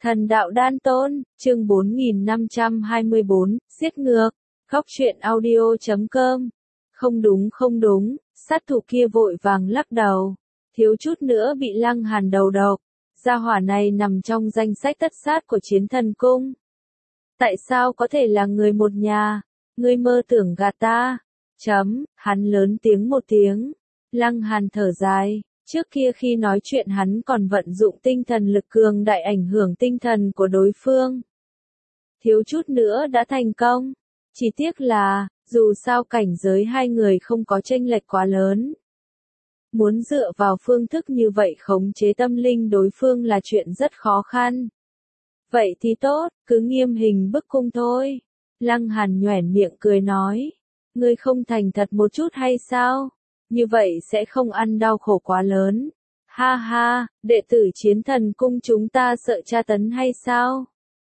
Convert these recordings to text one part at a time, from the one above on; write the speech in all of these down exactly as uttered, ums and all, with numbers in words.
Thần đạo đan tôn, chương bốn nghìn năm trăm hai mươi bốn, giết ngược, góc truyện audio chấm com. Không đúng không đúng, sát thủ kia vội vàng lắc đầu, thiếu chút nữa bị Lăng Hàn đầu độc. Gia hỏa này nằm trong danh sách tất sát của Chiến Thần Cung. Tại sao có thể là người một nhà? Ngươi mơ tưởng gạt ta. Chấm, hắn lớn tiếng một tiếng. Lăng Hàn thở dài. Trước kia khi nói chuyện hắn còn vận dụng tinh thần lực cường đại ảnh hưởng tinh thần của đối phương. Thiếu chút nữa đã thành công. Chỉ tiếc là, dù sao cảnh giới hai người không có chênh lệch quá lớn. Muốn dựa vào phương thức như vậy khống chế tâm linh đối phương là chuyện rất khó khăn. Vậy thì tốt, cứ nghiêm hình bức cung thôi. Lăng Hàn nhoẻn miệng cười nói. Ngươi không thành thật một chút hay sao? Như vậy sẽ không ăn đau khổ quá lớn. Ha ha, đệ tử Chiến Thần Cung chúng ta sợ tra tấn hay sao?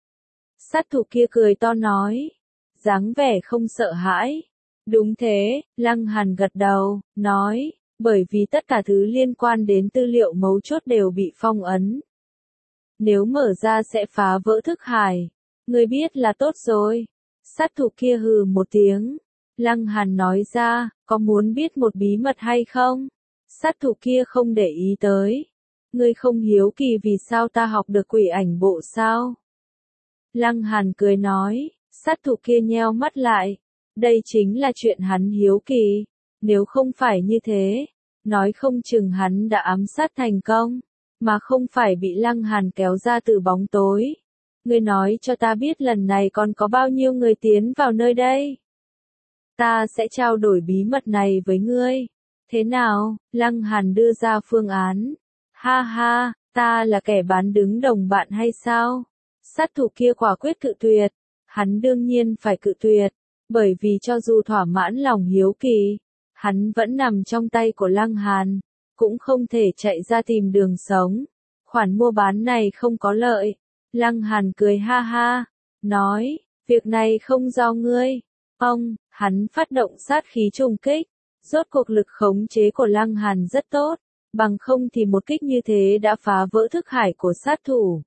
Sát thủ kia cười to nói. Dáng vẻ không sợ hãi. Đúng thế, Lăng Hàn gật đầu, nói, bởi vì tất cả thứ liên quan đến tư liệu mấu chốt đều bị phong ấn. Nếu mở ra sẽ phá vỡ thức hải. Ngươi biết là tốt rồi. Sát thủ kia hừ một tiếng. Lăng Hàn nói ra, có muốn biết một bí mật hay không? Sát thủ kia không để ý tới. Ngươi không hiếu kỳ vì sao ta học được quỷ ảnh bộ sao? Lăng Hàn cười nói, sát thủ kia nheo mắt lại. Đây chính là chuyện hắn hiếu kỳ. Nếu không phải như thế, nói không chừng hắn đã ám sát thành công, mà không phải bị Lăng Hàn kéo ra từ bóng tối. Ngươi nói cho ta biết lần này còn có bao nhiêu người tiến vào nơi đây? Ta sẽ trao đổi bí mật này với ngươi. Thế nào? Lăng Hàn đưa ra phương án. Ha ha, ta là kẻ bán đứng đồng bạn hay sao? Sát thủ kia quả quyết cự tuyệt. Hắn đương nhiên phải cự tuyệt, bởi vì cho dù thỏa mãn lòng hiếu kỳ, hắn vẫn nằm trong tay của Lăng Hàn, cũng không thể chạy ra tìm đường sống. Khoản mua bán này không có lợi. Lăng Hàn cười ha ha, nói, việc này không do ngươi. Ông, hắn phát động sát khí trùng kích. Rốt cuộc lực khống chế của Lăng Hàn rất tốt, bằng không thì một kích như thế đã phá vỡ thức hải của sát thủ.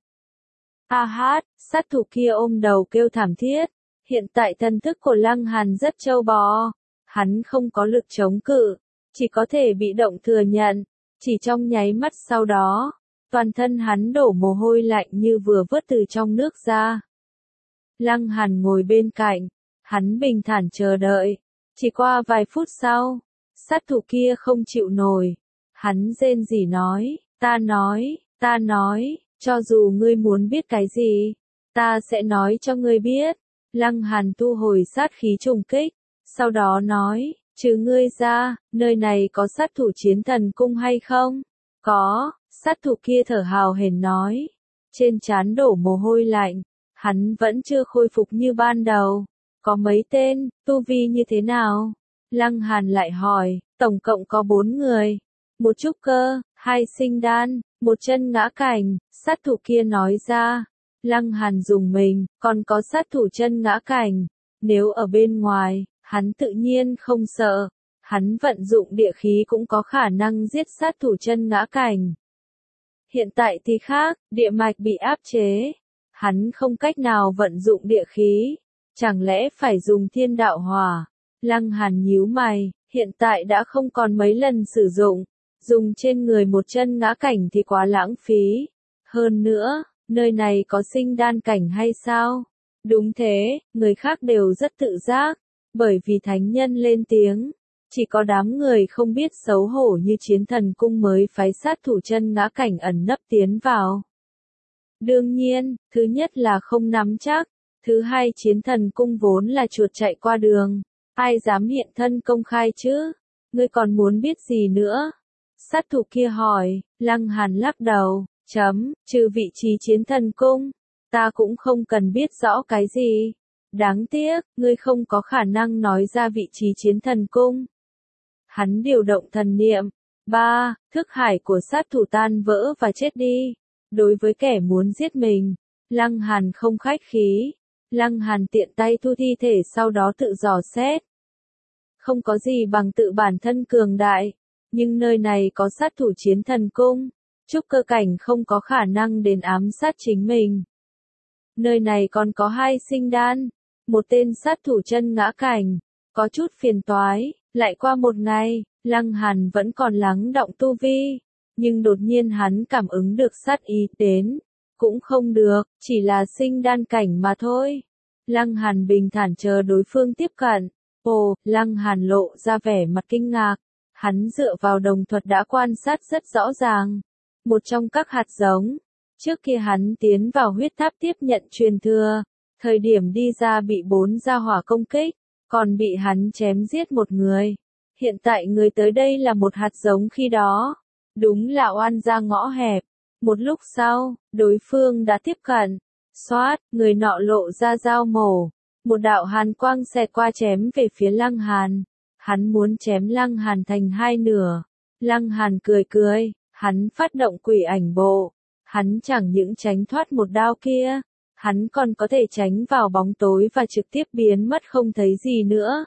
A hát, sát thủ kia ôm đầu kêu thảm thiết. Hiện tại thần thức của Lăng Hàn rất trâu bò. Hắn không có lực chống cự, chỉ có thể bị động thừa nhận. Chỉ trong nháy mắt sau đó, toàn thân hắn đổ mồ hôi lạnh như vừa vớt từ trong nước ra. Lăng Hàn ngồi bên cạnh, hắn bình thản chờ đợi. Chỉ qua vài phút sau, sát thủ kia không chịu nổi. Hắn rên rỉ nói, ta nói, ta nói, cho dù ngươi muốn biết cái gì, ta sẽ nói cho ngươi biết. Lăng Hàn thu hồi sát khí trùng kích, sau đó nói, trừ ngươi ra, nơi này có sát thủ Chiến Thần Cung hay không? Có, sát thủ kia thở hào hển nói. Trên trán đổ mồ hôi lạnh, hắn vẫn chưa khôi phục như ban đầu. Có mấy tên, tu vi như thế nào? Lăng Hàn lại hỏi, tổng cộng có bốn người. Một trúc cơ, hai sinh đan, một chân ngã cảnh, sát thủ kia nói ra. Lăng Hàn dùng mình, còn có sát thủ chân ngã cảnh. Nếu ở bên ngoài, hắn tự nhiên không sợ. Hắn vận dụng địa khí cũng có khả năng giết sát thủ chân ngã cảnh. Hiện tại thì khác, địa mạch bị áp chế. Hắn không cách nào vận dụng địa khí. Chẳng lẽ phải dùng thiên đạo hỏa? Lăng Hàn nhíu mày, hiện tại đã không còn mấy lần sử dụng. Dùng trên người một chân ngã cảnh thì quá lãng phí. Hơn nữa, nơi này có sinh đan cảnh hay sao? Đúng thế, người khác đều rất tự giác. Bởi vì thánh nhân lên tiếng. Chỉ có đám người không biết xấu hổ như Chiến Thần Cung mới phái sát thủ chân ngã cảnh ẩn nấp tiến vào. Đương nhiên, thứ nhất là không nắm chắc. Thứ hai, Chiến Thần Cung vốn là chuột chạy qua đường. Ai dám hiện thân công khai chứ? Ngươi còn muốn biết gì nữa? Sát thủ kia hỏi. Lăng Hàn lắc đầu. Chấm, trừ vị trí Chiến Thần Cung, ta cũng không cần biết rõ cái gì. Đáng tiếc, ngươi không có khả năng nói ra vị trí Chiến Thần Cung. Hắn điều động thần niệm. Ba, thức hải của sát thủ tan vỡ và chết đi. Đối với kẻ muốn giết mình, Lăng Hàn không khách khí. Lăng Hàn tiện tay thu thi thể sau đó tự dò xét. Không có gì bằng tự bản thân cường đại. Nhưng nơi này có sát thủ Chiến Thần Cung. Trúc cơ cảnh không có khả năng đến ám sát chính mình. Nơi này còn có hai sinh đan, một tên sát thủ chân ngã cảnh, có chút phiền toái, lại qua một ngày, Lăng Hàn vẫn còn lắng đọng tu vi, nhưng đột nhiên hắn cảm ứng được sát ý đến, cũng không được, chỉ là sinh đan cảnh mà thôi. Lăng Hàn bình thản chờ đối phương tiếp cận. Ồ, Lăng Hàn lộ ra vẻ mặt kinh ngạc, hắn dựa vào đồng thuật đã quan sát rất rõ ràng. Một trong các hạt giống, trước kia hắn tiến vào huyết tháp tiếp nhận truyền thừa, thời điểm đi ra bị bốn gia hỏa công kích, còn bị hắn chém giết một người. Hiện tại người tới đây là một hạt giống khi đó, đúng là oan gia ngõ hẹp. Một lúc sau, đối phương đã tiếp cận, xoát, người nọ lộ ra dao mổ. Một đạo hàn quang xẹt qua chém về phía Lăng Hàn. Hắn muốn chém Lăng Hàn thành hai nửa. Lăng Hàn cười cười, hắn phát động quỷ ảnh bộ. Hắn chẳng những tránh thoát một đao kia, hắn còn có thể tránh vào bóng tối và trực tiếp biến mất không thấy gì nữa.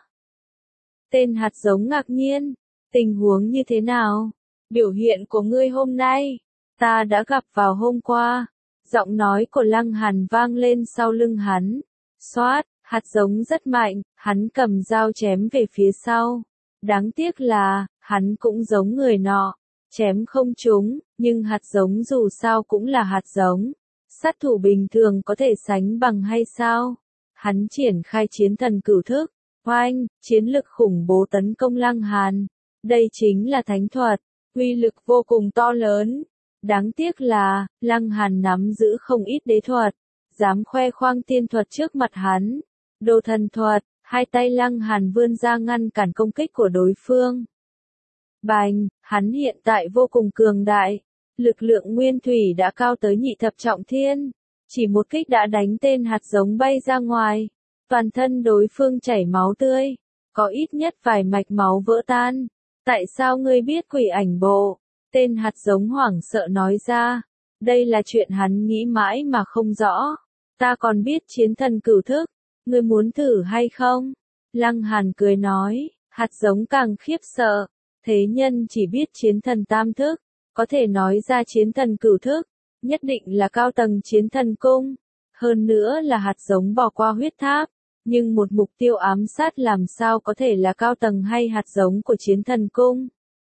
Tên hạt giống ngạc nhiên, tình huống như thế nào? Biểu hiện của ngươi hôm nay, ta đã gặp vào hôm qua. Giọng nói của Lăng Hàn vang lên sau lưng hắn. Xoát, hạt giống rất mạnh, hắn cầm dao chém về phía sau. Đáng tiếc là, hắn cũng giống người nọ, chém không trúng, nhưng hạt giống dù sao cũng là hạt giống. Sát thủ bình thường có thể sánh bằng hay sao? Hắn triển khai chiến thần cửu thức, oanh, chiến lực khủng bố tấn công Lăng Hàn. Đây chính là thánh thuật, uy lực vô cùng to lớn. Đáng tiếc là, Lăng Hàn nắm giữ không ít đế thuật, dám khoe khoang tiên thuật trước mặt hắn. Đồ thần thuật, hai tay Lăng Hàn vươn ra ngăn cản công kích của đối phương. Bành, hắn hiện tại vô cùng cường đại, lực lượng nguyên thủy đã cao tới nhị thập trọng thiên, chỉ một kích đã đánh tên hạt giống bay ra ngoài, toàn thân đối phương chảy máu tươi, có ít nhất vài mạch máu vỡ tan. Tại sao ngươi biết quỷ ảnh bộ? Tên hạt giống hoảng sợ nói ra, đây là chuyện hắn nghĩ mãi mà không rõ. Ta còn biết chiến thần cửu thức, ngươi muốn thử hay không? Lăng Hàn cười nói, hạt giống càng khiếp sợ, thế nhân chỉ biết chiến thần tam thức, có thể nói ra chiến thần cửu thức, nhất định là cao tầng chiến thần cung, hơn nữa là hạt giống bỏ qua huyết tháp, nhưng một mục tiêu ám sát làm sao có thể là cao tầng hay hạt giống của chiến thần cung?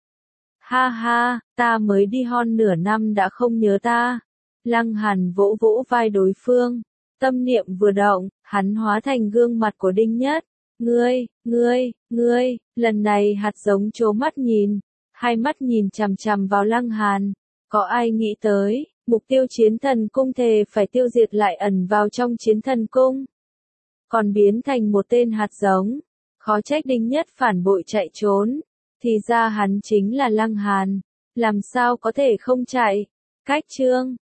Ha ha, ta mới đi hon nửa năm đã không nhớ ta. Lăng Hàn vỗ vỗ vai đối phương, tâm niệm vừa động, hắn hóa thành gương mặt của Đinh Nhất. Ngươi, ngươi, ngươi, lần này hạt giống trố mắt nhìn, hai mắt nhìn chằm chằm vào Lăng Hàn. Có ai nghĩ tới, mục tiêu chiến thần cung thề phải tiêu diệt lại ẩn vào trong chiến thần cung, còn biến thành một tên hạt giống. Khó trách Đinh Nhất phản bội chạy trốn, thì ra hắn chính là Lăng Hàn, làm sao có thể không chạy. Cách chương